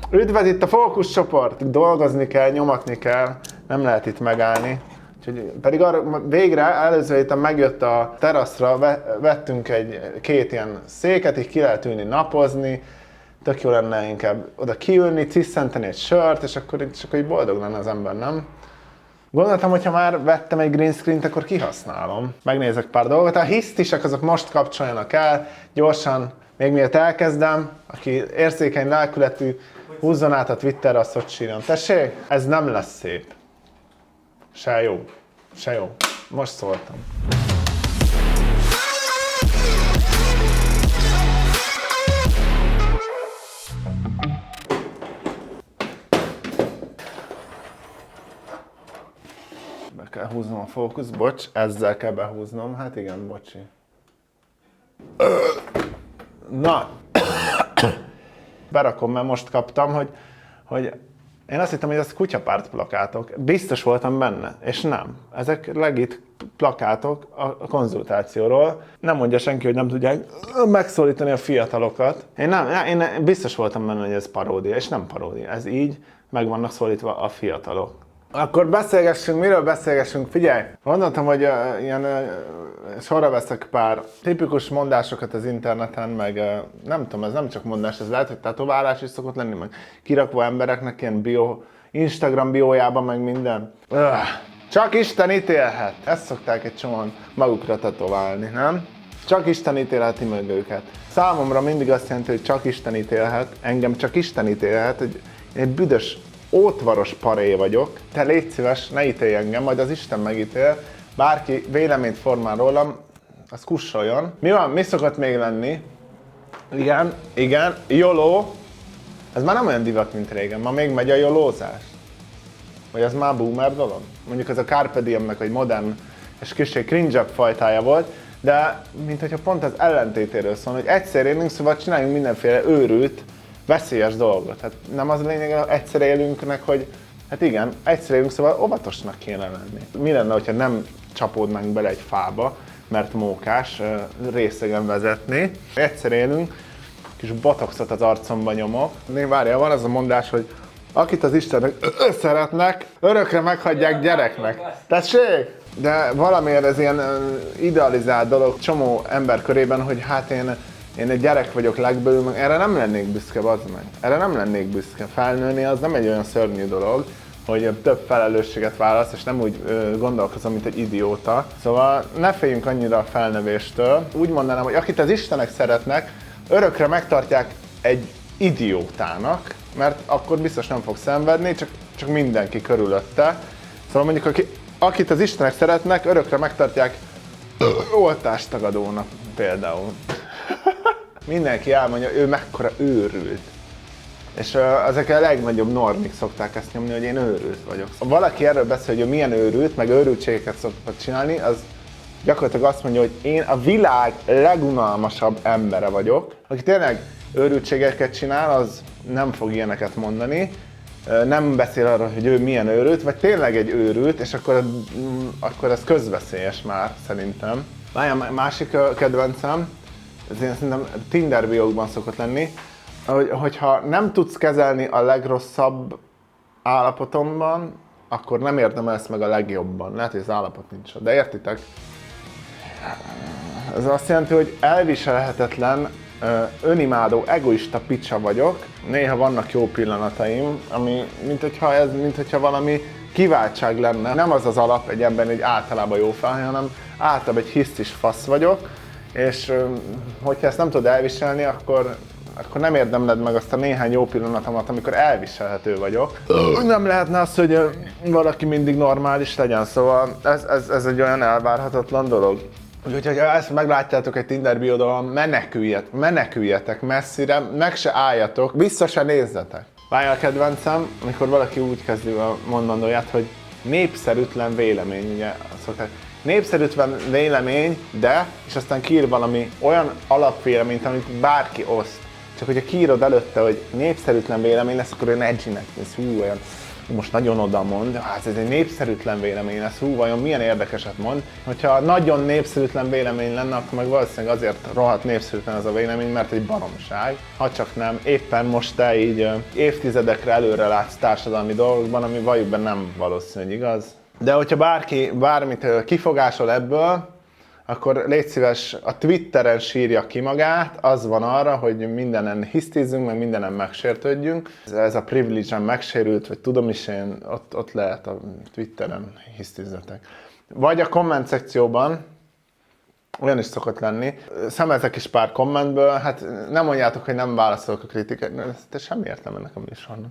Üdvözl itt a fókuszcsoport! Dolgozni kell, nyomatni kell, nem lehet itt megállni. Úgyhogy pedig arra végre előző héten megjött a teraszra, vettünk két ilyen széket, így ki lehet ülni napozni, tök jó lenne inkább oda kiülni, ciszenteni egy sört, és akkor így boldog lenne az ember, nem? Gondoltam, hogy ha már vettem egy green screen-t, akkor kihasználom. Megnézek pár dolgot. A hisztisek azok most kapcsoljanak el, gyorsan, még miért elkezdem, aki érzékeny lelkületű, húzzon át a Twitterre, azt hogy sírjon. Tessék, ez nem lesz szép. Se jó. Se jó. Most szóltam. Be kell húznom a fókusz, bocs, ezzel kell behúznom, hát igen, bocsi. Na, berakom, mert most kaptam, hogy én azt hittem, hogy ez kutyapárt plakátok. Biztos voltam benne, és nem. Ezek legit plakátok a konzultációról. Nem mondja senki, hogy nem tudják megszólítani a fiatalokat. Én biztos voltam benne, hogy ez paródia, és nem paródia. Ez így meg vannak szólítva a fiatalok. Akkor beszélgessünk, miről beszélgessünk? Figyelj, gondoltam, hogy ilyen sorra veszek pár tipikus mondásokat az interneten, meg nem tudom, ez nem csak mondás, ez lehet, hogy tetoválás is szokott lenni, meg kirakva embereknek ilyen Instagram biójában, meg minden. Csak Isten ítélhet. Ezt szokták egy csomóan magukra tetoválni, nem? Csak Isten ítélheti meg őket. Számomra mindig azt jelenti, hogy csak Isten ítélhet, engem csak Isten ítélhet, hogy én egy büdös ótvaros paré vagyok, te légy szíves, ne ítélj engem, majd az Isten megítél, bárki véleményt formál rólam, az kussoljon. Mi van? Mi szokott még lenni? Igen, YOLO. Ez már nem olyan divat, mint régen, ma még megy a yolózás. Vagy az már boomer dolog? Mondjuk ez a Carpe Diemnek egy modern és kicsit cringe-ebb fajtája volt, de minthogyha pont az ellentétéről szól, hogy egyszer élünk, szóval csináljunk mindenféle őrült, veszélyes dolgot. Hát nem az a lényeg, hogy egyszer élünknek, hogy hát igen, egyszer élünk, szóval óvatosnak kéne lenni. Mi lenne, hogyha nem csapódnánk bele egy fába, mert mókás részegen vezetni. Egyszer élünk, kis botoxot az arcomba nyomok. Várjál, van az a mondás, hogy akit az Istennek szeretnek, örökre meghagyják gyereknek. Tessék? De valamiért ez ilyen idealizált dolog csomó ember körében, hogy hát én egy gyerek vagyok legbelül, meg erre nem lennék büszke, bazd meg. Erre nem lennék büszke. Felnőni az nem egy olyan szörnyű dolog, hogy több felelősséget válasz, és nem úgy gondolkozom, mint egy idióta. Szóval ne féljünk annyira a felnövéstől. Úgy mondanám, hogy akit az Istenek szeretnek, örökre megtartják egy idiótának, mert akkor biztos nem fog szenvedni, csak mindenki körülötte. Szóval mondjuk, akit az Istenek szeretnek, örökre megtartják oltástagadónak például. Mindenki elmondja, ő mekkora őrült. És ezek a legnagyobb normik szokták ezt nyomni, hogy én őrült vagyok. Ha valaki erről beszél, hogy ő milyen őrült, meg őrültségeket szokott csinálni, az gyakorlatilag azt mondja, hogy én a világ legunalmasabb embere vagyok. Aki tényleg őrültségeket csinál, az nem fog ilyeneket mondani. Nem beszél arról, hogy ő milyen őrült, vagy tényleg egy őrült, és akkor ez közveszélyes már, szerintem. Várjál, másik kedvencem, ez ilyen szerintem Tinder biókban szokott lenni, hogyha nem tudsz kezelni a legrosszabb állapotomban, akkor nem érdemelsz meg a legjobban. Lehet, hogy az állapot nincs ott, de értitek? Ez azt jelenti, hogy elviselhetetlen, önimádó, egoista picsa vagyok. Néha vannak jó pillanataim, ami minthogyha valami kiváltság lenne. Nem az az alap egy ember, egy általában jó fel, hanem általában egy hisztis fasz vagyok, és hogyha ezt nem tudod elviselni, akkor nem érdemled meg azt a néhány jó pillanatomat, amikor elviselhető vagyok. Nem lehetne az, hogy valaki mindig normális legyen, szóval ez egy olyan elvárhatatlan dolog. Úgyhogy ha ezt meglátjátok egy Tinder biódon, meneküljetek messzire, meg se álljatok, vissza se nézzetek. Várjál, a kedvencem, amikor valaki úgy kezdi a mondandóját, hogy népszerűtlen vélemény, ugye szokták. Népszerűtlen vélemény, de, és aztán kiír valami olyan alapvéleményt, amit bárki oszt. Csak hogyha kiírod előtte, hogy népszerűtlen vélemény lesz, akkor olyan edgynek, ez olyan most nagyon oda mond, hát ez egy népszerűtlen vélemény lesz, vajon milyen érdekeset mond. Hogyha nagyon népszerűtlen vélemény lenne, akkor meg valószínűleg azért rohadt népszerűtlen az a vélemény, mert egy baromság. Ha csak nem, éppen most te így évtizedekre előre látsz társadalmi dolgokban, ami valójában nem valószínű, hogy igaz. De hogyha bárki bármit kifogásol ebből, akkor légy szíves, a Twitteren sírja ki magát, az van arra, hogy mindenen hisztizzünk, meg mindenen megsértődjünk. Ez a privilege-em megsérült, vagy tudom is én, ott lehet a Twitteren hisztizzetek. Vagy a komment szekcióban, olyan is szokott lenni, szemezek is pár kommentből, hát nem mondjátok, hogy nem válaszolok a kritikákra, de semmi értelme ennek a műsornak.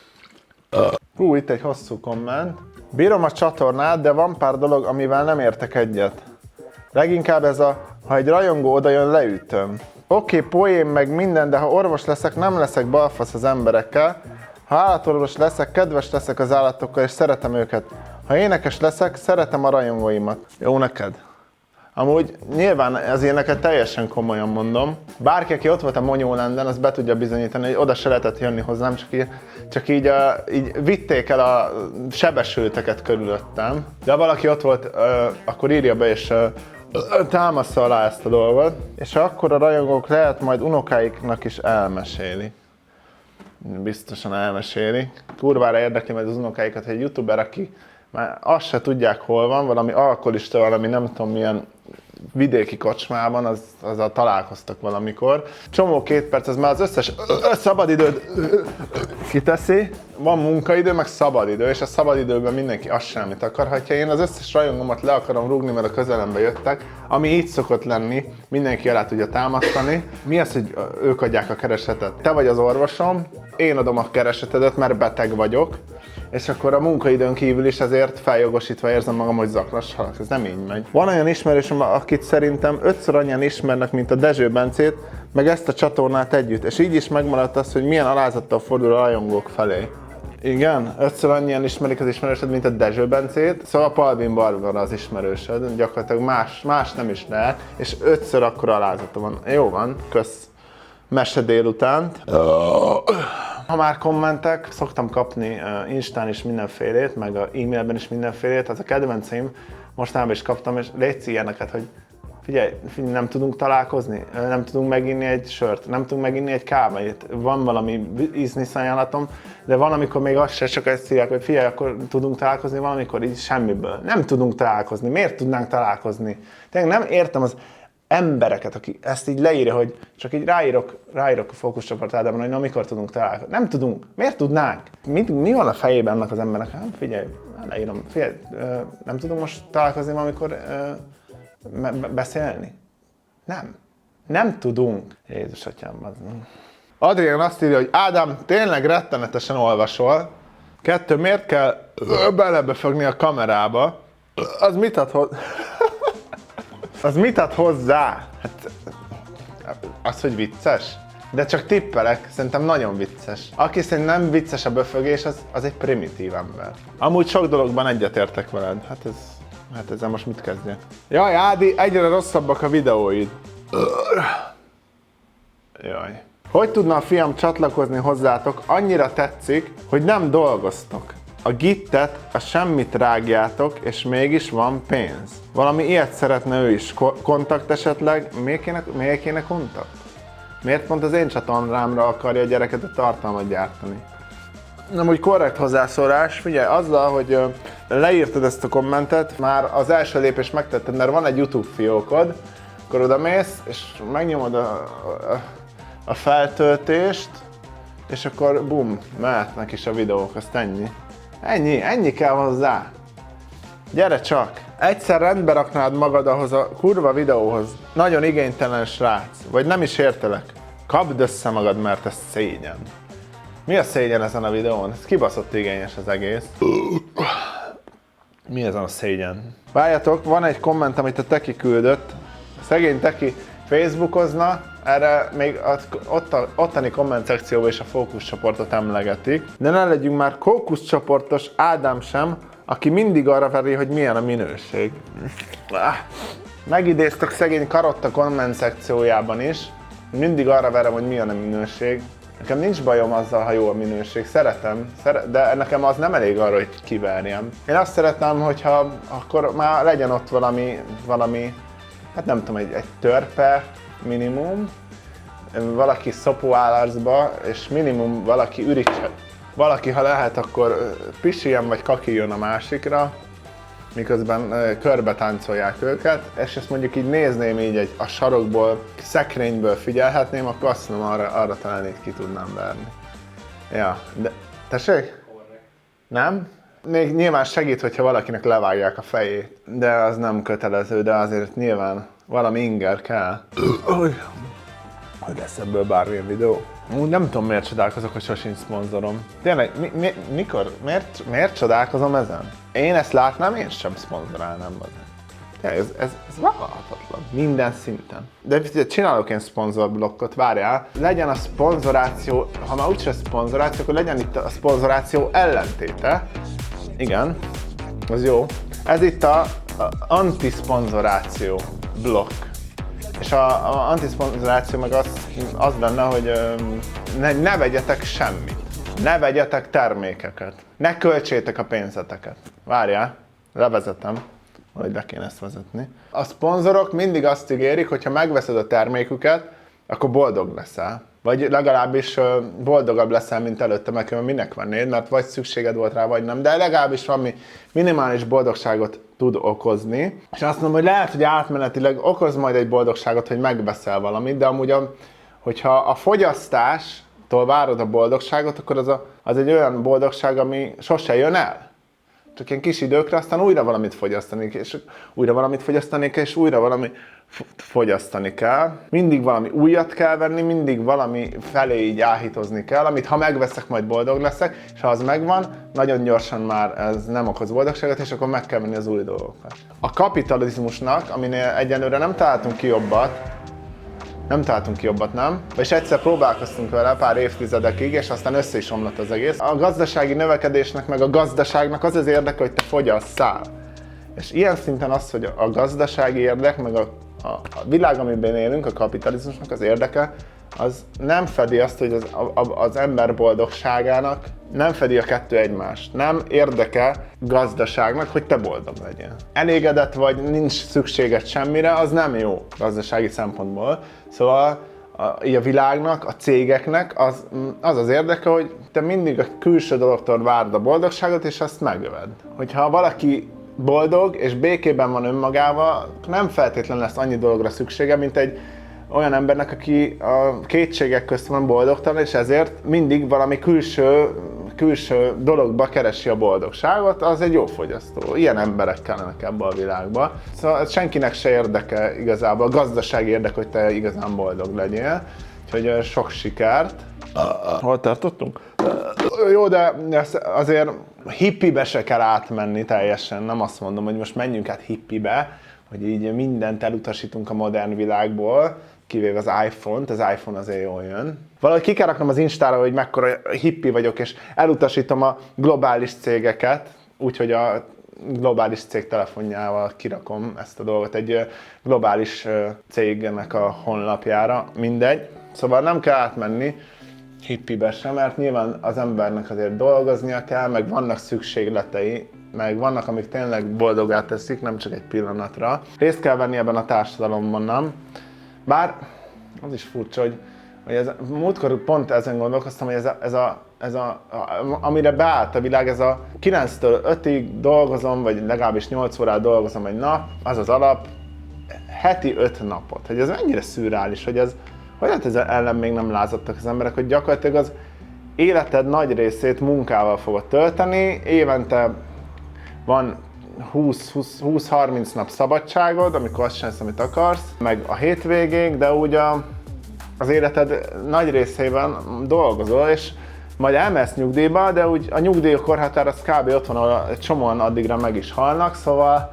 Itt egy hosszú komment. Bírom a csatornát, de van pár dolog, amivel nem értek egyet. Leginkább ez ha egy rajongó odajön, leütöm. Oké, poén meg minden, de ha orvos leszek, nem leszek balfasz az emberekkel. Ha állatorvos leszek, kedves leszek az állatokkal, és szeretem őket. Ha énekes leszek, szeretem a rajongóimat. Jó neked? Amúgy nyilván az ilyeneket teljesen komolyan mondom. Bárki, aki ott volt a Monyólanden, az be tudja bizonyítani, hogy oda se lehetett jönni hozzám, csak így vitték el a sebesülteket körülöttem. De ha valaki ott volt, akkor írja be és támassza alá ezt a dolgot. És akkor a rajongók lehet majd unokáiknak is elmeséli. Biztosan elmeséli. Kurvára érdekli majd az unokáikat, hogy egy youtuber, aki már azt se tudják hol van, valami alkoholista, valami nem tudom milyen vidéki kocsmában, azzal találkoztak valamikor. Csomó 2 perc, az már az összes szabadidőt kiteszi. Van munkaidő, meg szabadidő, és a szabadidőben mindenki azt sem, amit akar. Ha én az összes rajongómat le akarom rúgni, mert a közelembe jöttek, ami így szokott lenni, mindenki alá tudja támasztani. Mi az, hogy ők adják a keresetet? Te vagy az orvosom, én adom a keresetedet, mert beteg vagyok, és akkor a munkaidőn kívül is ezért feljogosítva érzem magam, hogy zaklas halak. Ez nem így megy. Van olyan ismerősöm, akit szerintem 5-ször annyian ismernek, mint a Dezső Bencét, meg ezt a csatornát együtt, és így is megmaradt az, hogy milyen alázattal fordul a rajongók felé. Igen, 5-ször annyian ismerik az ismerősöd, mint a Dezső Bencét, szóval a Palvin Barbara az ismerősöd, gyakorlatilag más nem is lehet, és 5-ször akkora alázata van. Jó van, kösz. Mese délutánt. Ha már kommentek, szoktam kapni Instán is mindenfélét, meg a e-mailben is mindenfélét, az a kedvenceim, mostanában is kaptam, és légy ilyeneket, hogy figyelj, nem tudunk találkozni, nem tudunk meginni egy sört, nem tudunk meginni egy kávét, van valami íznisz ajánlatom, de van, amikor még azt se, csak ezt írják, hogy figyelj, akkor tudunk találkozni, valamikor így semmiből. Nem tudunk találkozni, miért tudnánk találkozni? Tényleg nem értem az embereket, aki ezt így leírja, hogy csak így ráírok a fókuszcsoport Ádámon, hogy na, mikor tudunk találkozni. Nem tudunk. Miért tudnánk? Mi van a fejében annak az embernek? Hát figyelj, leírom. Figyelj, nem tudunk most találkozni valamikor beszélni? Nem. Nem tudunk. Jézus atyám, az nem. Adrián azt írja, hogy Ádám, tényleg rettenetesen olvasol. 2, miért kell belebefogni a kamerába? Az mit ad hozzá? Az mit ad hozzá? Hát, az, hogy vicces? De csak tippelek, szerintem nagyon vicces. Aki szerint nem vicces a böfögés, az egy primitív ember. Amúgy sok dologban egyetértek veled. Hát ezzel most mit kezdjek? Jaj, Ádi, egyre rosszabbak a videóid. Jaj. Hogy tudna a fiam csatlakozni hozzátok? Annyira tetszik, hogy nem dolgoztok. A gittet, a semmit rágjátok, és mégis van pénz. Valami ilyet szeretne ő is. Kontakt esetleg? Miért kéne kontakt? Miért pont az én csatornámra akarja a gyereket a tartalmat gyártani? Nem úgy korrekt hozzászólás, figyelj, azzal, hogy leírtad ezt a kommentet, már az első lépést megtetted, mert van egy YouTube fiókod, akkor oda mész, és megnyomod a feltöltést, és akkor bum, mehetnek is a videók, azt ennyi. Ennyi kell hozzá. Gyere csak! Egyszer rendbe raknád magad ahhoz a kurva videóhoz. Nagyon igénytelen srác. Vagy nem is értelek. Kapd össze magad, mert ez szégyen. Mi a szégyen ezen a videón? Ez kibaszott igényes az egész. Mi ezen a szégyen? Várjatok, van egy komment, amit a Teki küldött. A szegény Teki Facebookozna, erre még ottani komment szekcióban is a fókuszcsoportot emlegetik. De ne legyünk már fókuszcsoportos Ádám sem, aki mindig arra veri, hogy milyen a minőség. Megidéztek szegény Karotta komment szekciójában is. Mindig arra verem, hogy milyen a minőség. Nekem nincs bajom azzal, ha jó a minőség, szeretem, de nekem az nem elég arra, hogy kiverjem. Én azt szeretném, hogyha akkor már legyen ott valami hát nem tudom, egy törpe minimum, valaki szopóállarcba, és minimum valaki ürítse. Valaki, ha lehet, akkor pisiljen vagy kakiljon a másikra, miközben körbe táncolják őket, és ezt mondjuk így nézném így a sarokból, szekrényből figyelhetném, akkor azt mondom, arra talán így ki tudnám verni. Ja, de... Tessék? Nem? Még nyilván segít, hogyha valakinek levágják a fejét, de az nem kötelező, de azért nyilván valami inger kell. Hogy lesz ebből bármilyen videó? Úgy nem tudom, miért csodálkozok, hogy sosincs szponzorom. Tényleg, miért csodálkozom ezen? Én ezt látnám, én sem szponzorálnám. Ez vállalhatatlan. Minden szinten. De csinálok én szponzorblokkot, várjál. Legyen a szponzoráció, ha már úgyse szponzoráció, akkor legyen itt a szponzoráció ellentéte. Igen, az jó. Ez itt a antiszponzoráció blokk. És a antiszponzoráció meg az lenne, hogy ne vegyetek semmit. Ne vegyetek termékeket. Ne költsétek a pénzeteket. Várjál, levezetem. Vagy be kéne ezt vezetni. A szponzorok mindig azt ígérik, hogy ha megveszed a terméküket, akkor boldog leszel. Vagy legalábbis boldogabb leszel, mint előtte, mert minek vennéd, mert vagy szükséged volt rá, vagy nem. De legalábbis valami minimális boldogságot tud okozni. És azt mondom, hogy lehet, hogy átmenetileg okoz majd egy boldogságot, hogy megveszel valamit, de amúgy, hogyha a fogyasztástól várod a boldogságot, akkor az egy olyan boldogság, ami sose jön el. Csak ilyen kis időkre, aztán újra valamit fogyasztani, és újra valamit fogyasztani kell, és újra valami fogyasztani kell. Mindig valami újat kell venni, mindig valami felé így áhítozni kell, amit ha megveszek, majd boldog leszek, és ha az megvan, nagyon gyorsan már ez nem okoz boldogságot, és akkor meg kell venni az új dolgokat. A kapitalizmusnak, aminél egyenlőre nem találtunk ki jobbat, nem? És egyszer próbálkoztunk vele pár évtizedekig, és aztán össze is omlott az egész. A gazdasági növekedésnek, meg a gazdaságnak az az érdeke, hogy te fogyasszál. És ilyen szinten az, hogy a gazdasági érdek, meg a világ, amiben élünk, a kapitalizmusnak az érdeke, az nem fedi azt, hogy az ember boldogságának nem fedi a kettő egymást. Nem érdeke gazdaságnak, hogy te boldog legyél. Elégedett vagy, nincs szükséged semmire, az nem jó gazdasági szempontból. Szóval így a világnak, a cégeknek az érdeke, hogy te mindig a külső dologtól várd a boldogságot, és azt megöved. Hogyha valaki boldog és békében van önmagával, nem feltétlenül lesz annyi dologra szüksége, mint egy olyan embernek, aki a kétségek közt van boldogtalan, és ezért mindig valami külső dologba keresi a boldogságot, az egy jó fogyasztó. Ilyen emberek kellenek ebbe a világba. Szóval senkinek se érdeke igazából, a gazdasági érdeke, hogy te igazán boldog legyél. Úgyhogy sok sikert. Hol tartottunk? Jó, de azért hippibe se kell átmenni teljesen. Nem azt mondom, hogy most menjünk át hippibe, hogy így mindent elutasítunk a modern világból, kivéve az iPhone-t, az iPhone azért jól jön. Valahogy ki kell raknom az Instára, hogy mekkora hippi vagyok, és elutasítom a globális cégeket, úgyhogy a globális cég telefonjával kirakom ezt a dolgot egy globális cégnek a honlapjára, mindegy. Szóval nem kell átmenni hippibe sem, mert nyilván az embernek azért dolgoznia kell, meg vannak szükségletei, meg vannak, amik tényleg boldogá teszik, nem csak egy pillanatra. Részt kell venni ebben a társadalomban, nem? Bár az is furcsa, hogy múltkor pont ezen gondolkoztam, hogy amire beállt a világ, ez a 9-től 5-ig dolgozom, vagy legalábbis 8 órát dolgozom egy nap, az az alap, heti 5 napot. Hogy ez mennyire szürreális, hogy hát ez ellen még nem lázadtak az emberek, hogy gyakorlatilag az életed nagy részét munkával fogod tölteni, évente van 20-30 nap szabadságod, amikor azt csinálsz, amit akarsz, meg a hétvégéig, de úgy az életed nagy részében dolgozol, és majd elmész nyugdíjba, de úgy a nyugdíj korhatár az kb. Ott van, ahol egy csomóan addigra meg is halnak, szóval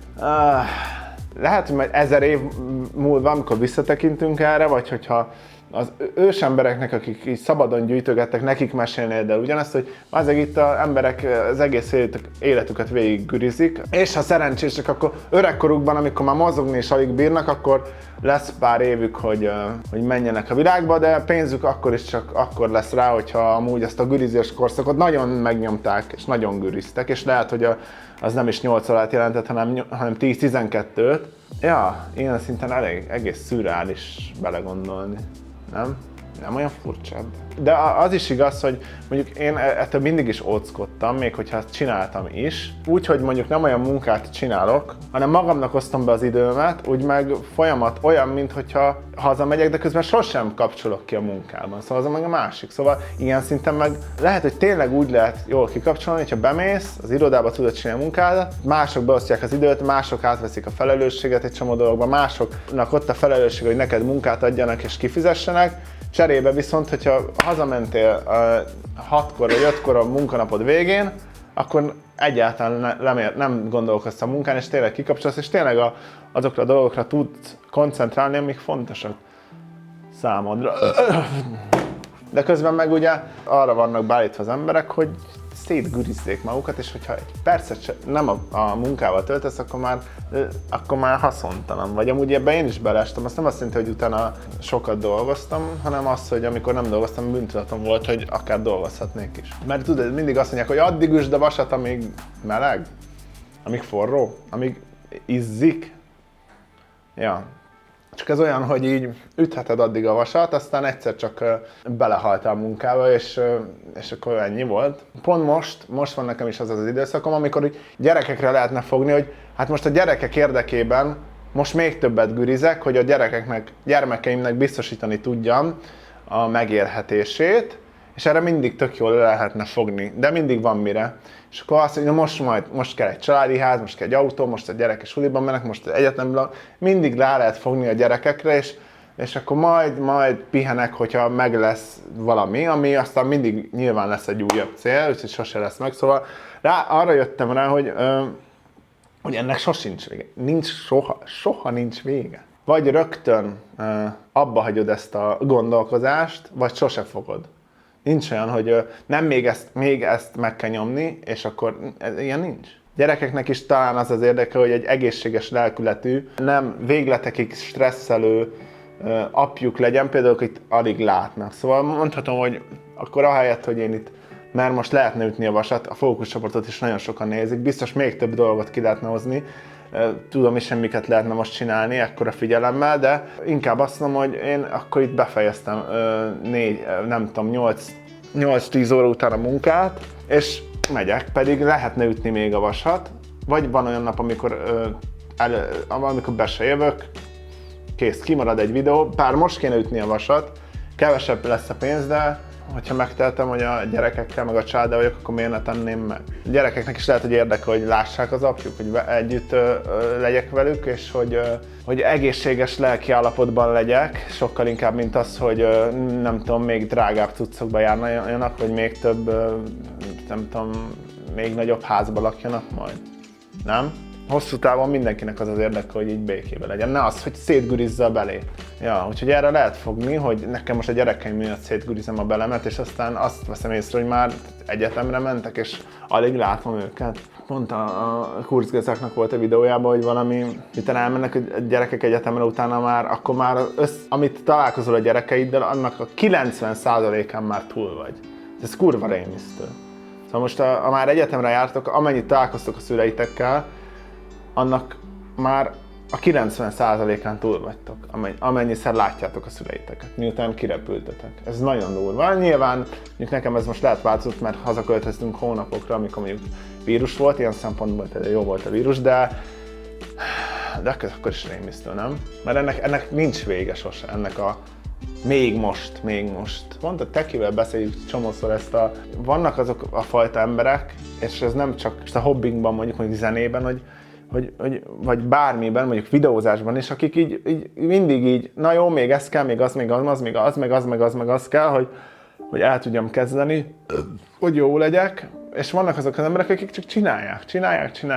lehet, hogy majd 1000 év múlva, amikor visszatekintünk erre, vagy hogyha az ősembereknek, akik így szabadon gyűjtögettek, nekik mesélnéd el ugyanezt, hogy azok itt az emberek az egész életüket végig gürizik, és ha szerencsések, akkor öregkorukban, amikor már mozogni is alig bírnak, akkor lesz pár évük, hogy menjenek a világba, de pénzük akkor is csak akkor lesz rá, hogyha amúgy ezt a gürizés korszakot nagyon megnyomták, és nagyon güriztek, és lehet, hogy az nem is 8 órát jelentett, hanem 10-12-t. Ja, ilyen szinten egész szürreális belegondolni, nem? Nem olyan furcsa. De az is igaz, hogy mondjuk én ettől mindig is óckodtam, még hogyha ezt csináltam is. Úgy, hogy mondjuk nem olyan munkát csinálok, hanem magamnak osztom be az időmet, úgy meg folyamat olyan, mintha hazamegyek, de közben sosem kapcsolok ki a munkában. Szóval az meg a másik. Szóval ilyen szinten meg lehet, hogy tényleg úgy lehet jól kikapcsolni, hogyha bemész, az irodába tudod csinálni a munkádat, mások beosztják az időt, mások átveszik a felelősséget egy csomó dologban, másoknak ott a felelősség, hogy neked munkát adjanak és kifizessenek. Cserébe viszont, hogyha hazamentél 6-kor vagy 5-kor a munkanapod végén, akkor egyáltalán nem gondolkozz a munkán, és tényleg kikapcsolsz, és tényleg azokra a dolgokra tudsz koncentrálni, amik fontosak számodra. De közben meg ugye arra vannak beállítva az emberek, hogy szétgürizzék magukat, és hogyha egy percet nem a munkával töltesz, akkor már haszontalan vagy. Amúgy ebben én is beleestem, azt nem azt jelenti, hogy utána sokat dolgoztam, hanem az, hogy amikor nem dolgoztam, bűntudatom volt, hogy akár dolgozhatnék is. Mert tudod, mindig azt mondják, hogy addig üsd a vasat, amíg meleg, amíg forró, amíg izzik. Ja. Csak ez olyan, hogy így ütheted addig a vasat, aztán egyszer csak belehaltál a munkába, és akkor ennyi volt. Pont most van nekem is az időszakom, amikor gyerekekre lehetne fogni, hogy hát most a gyerekek érdekében most még többet gürizek, hogy a gyermekeimnek biztosítani tudjam a megélhetését, és erre mindig tök jól lehetne fogni, de mindig van mire. És akkor azt mondja, most kell egy családi ház, most kell egy autó, most a gyerekek suliban mennek, most egyetemben, mindig rá lehet fogni a gyerekekre, és akkor majd pihenek, hogyha meg lesz valami, ami aztán mindig nyilván lesz egy újabb cél, úgyhogy sose lesz meg. Szóval arra jöttem rá, hogy ennek sosincs vége. Soha nincs vége. Vagy rögtön abba hagyod ezt a gondolkozást, vagy sose fogod. Nincs olyan, hogy nem még ezt meg kell nyomni, és akkor ilyen nincs. Gyerekeknek is talán az érdeke, hogy egy egészséges lelkületű, nem végletekig stresszelő apjuk legyen, például itt alig látnak. Szóval mondhatom, hogy akkor ahelyett, hogy én itt, mert most lehetne ütni a vasat, a fókuszcsoportot is nagyon sokan nézik, biztos még több dolgot ki lehetne hozni, tudom is, miket lehetne most csinálni ekkora figyelemmel, de inkább azt mondom, hogy én akkor itt befejeztem 8-10 óra után a munkát, és megyek, pedig lehetne ütni még a vasat, vagy van olyan nap, amikor be se jövök, kész, kimarad egy videó, bár most kéne ütni a vasat, kevesebb lesz a pénz, de hogyha megteltem, hogy a gyerekekkel, meg a családdal vagyok, akkor miért ne tenném meg? A gyerekeknek is lehet, hogy érdekel, hogy lássák az apjuk, hogy együtt legyek velük, és hogy egészséges lelki állapotban legyek, sokkal inkább, mint az, hogy nem tudom, még drágább cuccokba járnak, vagy még több, nem tudom, még nagyobb házba lakjanak majd. Nem? Hosszú távon mindenkinek az érdeke, hogy így békében legyen. Ne az, hogy szétgürizze a belét. Ja, úgyhogy erre lehet fogni, hogy nekem most a gyerekeim miatt szétgürizem a belemet, és aztán azt veszem észre, hogy már egyetemre mentek, és alig látom őket. Pont a kurzgezáknak volt a videójában, hogy valami, miután elmennek a gyerekek egyetemre, utána már, akkor már amit találkozol a gyerekeiddel, annak a 90%-án már túl vagy. Ez kurva rémisztő. Szóval most ha már egyetemre jártok, amennyit találkoztok a szüleitekkel, annak már a 90%-án túl vagytok, amennyiszer látjátok a szüleiteket, miután kirepültetek. Ez nagyon durva. Nyilván mondjuk nekem ez most lehet változott, mert hazaköltöztünk hónapokra, amikor mondjuk vírus volt, ilyen szempontból jó volt a vírus, de akkor is rémisztő, nem? Mert ennek nincs vége sose, ennek a még most. Pont a tekivel beszéljük csomószor vannak azok a fajta emberek, és ez nem csak a hobbinkban, mondjuk zenében, vagy bármiben, mondjuk videózásban is, akik így mindig így, na jó, még ez kell, még az kell, hogy el tudjam kezdeni, hogy jó legyek, és vannak azok az emberek, akik csak csinálják.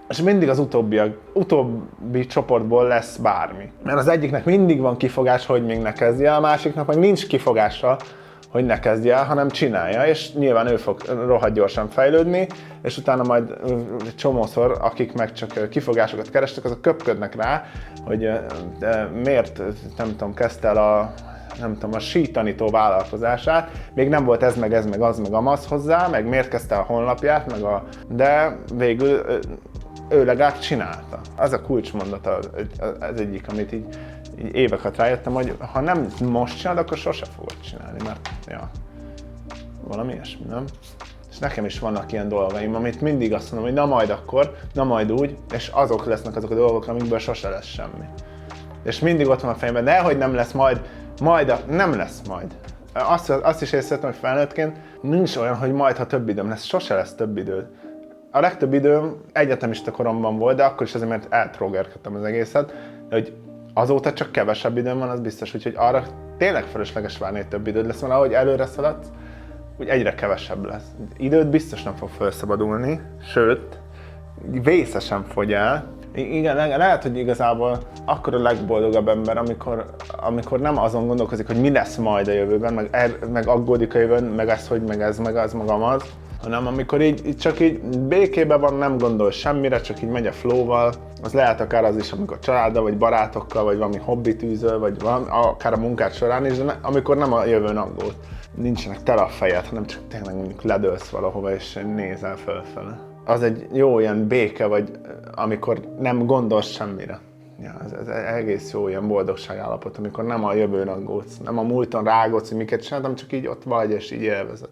És mindig az utóbbi csoportból lesz bármi. Mert az egyiknek mindig van kifogás, hogy még ne kezdje, a másiknak meg nincs kifogása, hogy ne kezdje el, hanem csinálja, és nyilván ő fog rohadt gyorsan fejlődni, és utána majd csomószor, akik meg csak kifogásokat kerestek, azok köpködnek rá, hogy miért, nem tudom, kezdte el a sítanító vállalkozását, még nem volt ez meg az meg amaz hozzá, meg miért kezdte a honlapját, de végül ő legalább csinálta. Az a kulcsmondata, ez egyik, amit így éveket rájöttem, hogy ha nem most csinálod, akkor sose fogod csinálni, mert valami ilyesmi, nem? És nekem is vannak ilyen dolgaim, amit mindig azt mondom, hogy na majd akkor, na majd úgy, és azok lesznek azok a dolgok, amikből sose lesz semmi. És mindig ott van a fejemben, de hogy nem lesz nem lesz majd. Azt is észrevettem, hogy felnőttként nincs olyan, hogy majd, ha több időm lesz, sose lesz több időd. A legtöbb időm egyetemista koromban volt, de akkor is azért, mert eltrógerkedtem az egészet, de hogy azóta csak kevesebb időm van, az biztos, úgyhogy arra tényleg fölösleges várni, hogy több időd lesz, mert ahogy előre szaladsz, úgy egyre kevesebb lesz. Időd biztos nem fog felszabadulni, sőt, vészesen fogy el. Igen, lehet, hogy igazából akkor a legboldogabb ember, amikor nem azon gondolkozik, hogy mi lesz majd a jövőben, meg aggódik a jövőn, meg ez, hogy meg ez, meg az, meg amaz, hanem amikor így csak így békében van, nem gondol semmire, csak így megy a flow-val. Az lehet akár az is, amikor családdal, vagy barátokkal, vagy valami hobbit űzöl, vagy akár a munkád során is, de amikor nem a jövőn aggód. Nincsenek tele a fejed, hanem csak tényleg mondjuk ledőlsz valahova és nézel fölfele. Az egy jó ilyen béke, vagy amikor nem gondolsz semmire. Ja, ez egész jó ilyen boldogságállapot, amikor nem a jövőn aggódsz, nem a múlton rágódsz, hogy miket csináltam, csak így ott vagy és így élvezed.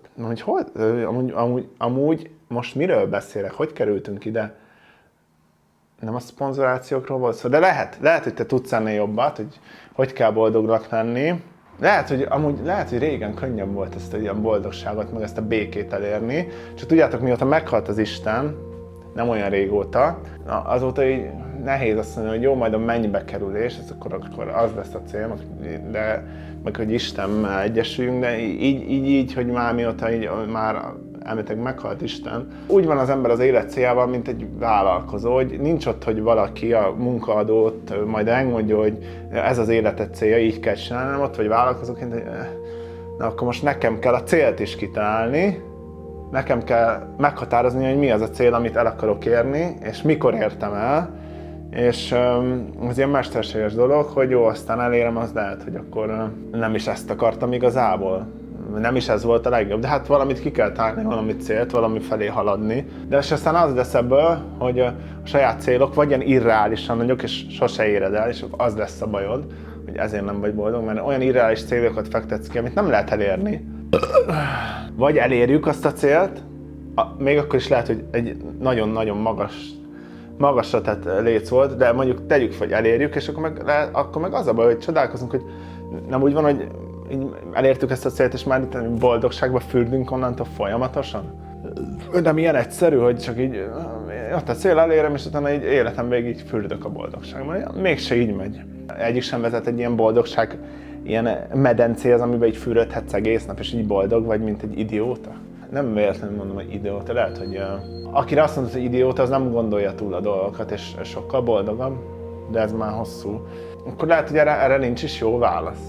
Amúgy most miről beszélek? Hogy kerültünk ide? Nem a szponzorációkról volt szó, de lehet, hogy te tudsz ennél jobbat, hogy kell boldognak lenni. Lehet, hogy régen könnyebb volt ezt a ilyen boldogságot, meg ezt a békét elérni. Csak tudjátok, mióta meghalt az Isten, nem olyan régóta, azóta így nehéz azt mondani, hogy jó, majd a mennybe kerülés, ez akkor az lesz a cél, de meg hogy Istennel egyesüljünk, de így, hogy már mióta így már elméletileg meghalt Isten. Úgy van az ember az élet céljával, mint egy vállalkozó, hogy nincs ott, hogy valaki a munkaadót majd elmondja, hogy ez az életed célja, így kell csinálni, hanem ott vagy vállalkozóként, hogy na akkor most nekem kell a célt is kitalálni, nekem kell meghatározni, hogy mi az a cél, amit el akarok érni, és mikor értem el. És az ilyen mesterséges dolog, hogy jó, aztán elérem, az lehet, hogy akkor nem is ezt akartam igazából. Nem is ez volt a legjobb, de hát valamit ki kell találni, valami célt, valami felé haladni. De és aztán az lesz ebből, hogy a saját célok vagy ilyen irreálisan nagyok, és sose éred el, és az lesz a bajod, hogy ezért nem vagy boldog, mert olyan irreális célokat fektetsz ki, amit nem lehet elérni. Vagy elérjük azt a célt, még akkor is lehet, hogy egy nagyon-nagyon magasra tett léc volt, de mondjuk tegyük fel, hogy elérjük, és akkor meg az a baj, hogy csodálkozunk, hogy nem úgy van, hogy így elértük ezt a célt, és már itt boldogságba fürdünk onnantól folyamatosan. Nem ilyen egyszerű, hogy csak így ott a cél elérem, és utána így életem végig így fürdök a boldogságban. Mégse így megy. Egyik sem vezet egy ilyen boldogság, ilyen medencéhez, amiben így fürödhetsz egész nap, és így boldog vagy, mint egy idióta. Nem véletlenül mondom, hogy idióta. Lehet, hogy akire azt mondod, hogy idióta, az nem gondolja túl a dolgokat, és sokkal boldogabb, de ez már hosszú. Akkor lehet, hogy erre nincs is jó válasz.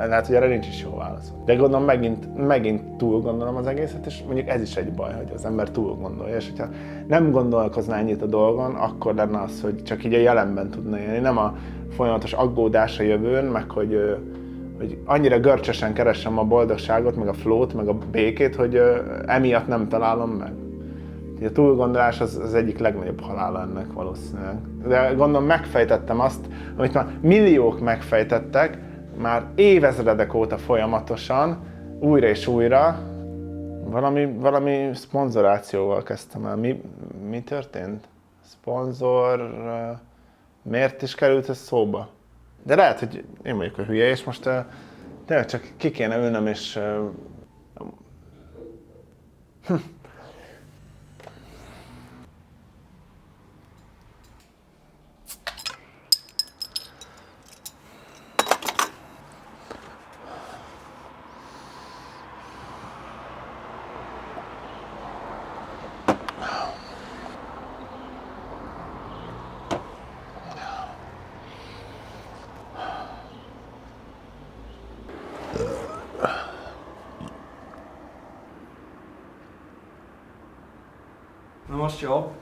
De gondolom megint túl gondolom az egészet, és mondjuk ez is egy baj, hogy az ember túl gondolja. És hogyha nem gondolkozna ennyit a dolgon, akkor lenne az, hogy csak így a jelenben tudna élni. Nem a folyamatos aggódás a jövőn, meg hogy annyira görcsösen keresem a boldogságot, meg a flow-t, meg a békét, hogy emiatt nem találom meg. A túlgondolás az egyik legnagyobb halála ennek valószínűleg. De gondolom megfejtettem azt, amit már milliók megfejtettek, már évezredek óta folyamatosan, újra és újra. Valami szponzorációval kezdtem el. Mi történt? Szponzor... Miért is került ez szóba? De lehet, hogy én vagyok a hülye, és most tényleg csak ki kéne ülnöm, és... Na most jó.